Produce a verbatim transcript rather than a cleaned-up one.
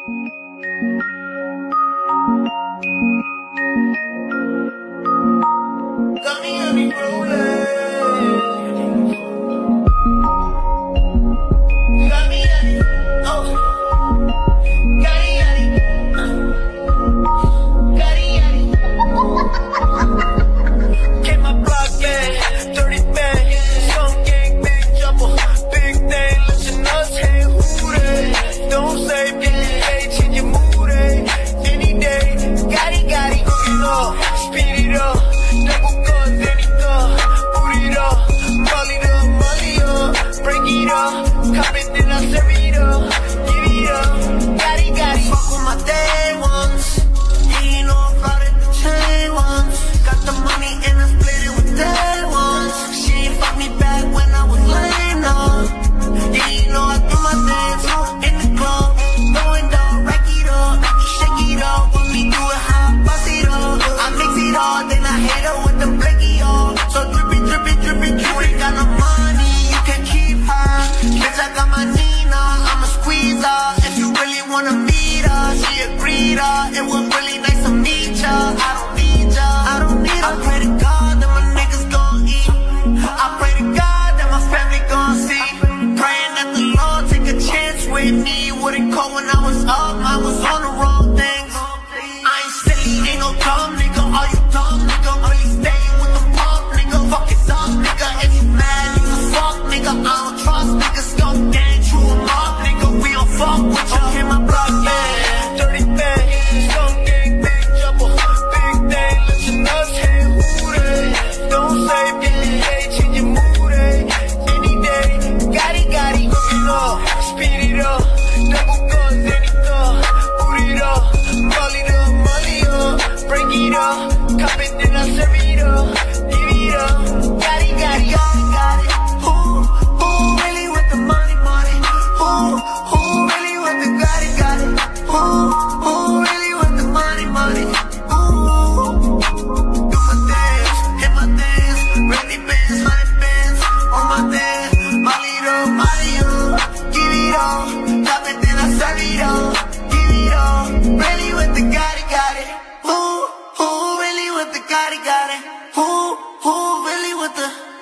Got me on the rolling. Got me on it, oh. Got it on it, got it on it. Get my block back, dirty bag. Some gang, big jumper, big thing. Listen us, hey, who they? Don't say big day, change your mood, eh? Any day, got it, got it, you know. Speed it up, double guns, any gun. Boot it up, molly it up, molly up. Break it up, cop it, then I serve it up. Give it up, got it, got it. Fuck with my day ones. Yeah, you know I'm proud of the chain ones. Got the money and I split it with day ones. She ain't fuck me back when I was lame, no. Yeah, you know I do my dance in the club. Going down, rack it up, shake it up. Want me do it how I bust it up. I mix it all, then I hit her with the blicky on. So drippy, drippy, drippy, drippy. You ain't got no money, you can keep her. Bitch, I got my Nina, I'ma squeeze her. If you really wanna meet her, she agreed her. It was really nice to meet ya. I don't need ya, I don't need her. I pray to God that my niggas gon' eat. I pray to God that my family gon' see. Praying that the Lord take a chance with me. Wouldn't call when I was up, I was on the wrong things. I ain't silly, ain't no dumb nigga. All you dumb nigga, really stay with the pump nigga. Fuck it up nigga, if you mad you can fuck nigga. I don't trust niggas, gon' gang you a mob nigga. We don't fuck with ya. Okay, my block man, dirty bag. Some gang, big jumper, big thing. Listen us, hey, who they? Don't say big day, change your mood, eh? Any day, got it, got it, hook it up, speed it up. Double guns, any gun, boot it up, molly it up, molly up. Break it up, cop it, then I serve it up. Give it up, got it, got it, got it, got it. Who, who really with the money, money? Who, who really with the got it, got it? Who, who really with the money, money? Ooh, do my dance, hit my dance, ready bands, honey bands, on my dance, molly it up, molly up. Give it up, cop it, then I serve it up. Give it up, really with the got it, got it. Who, who really with the got it, got it? Who, who really with the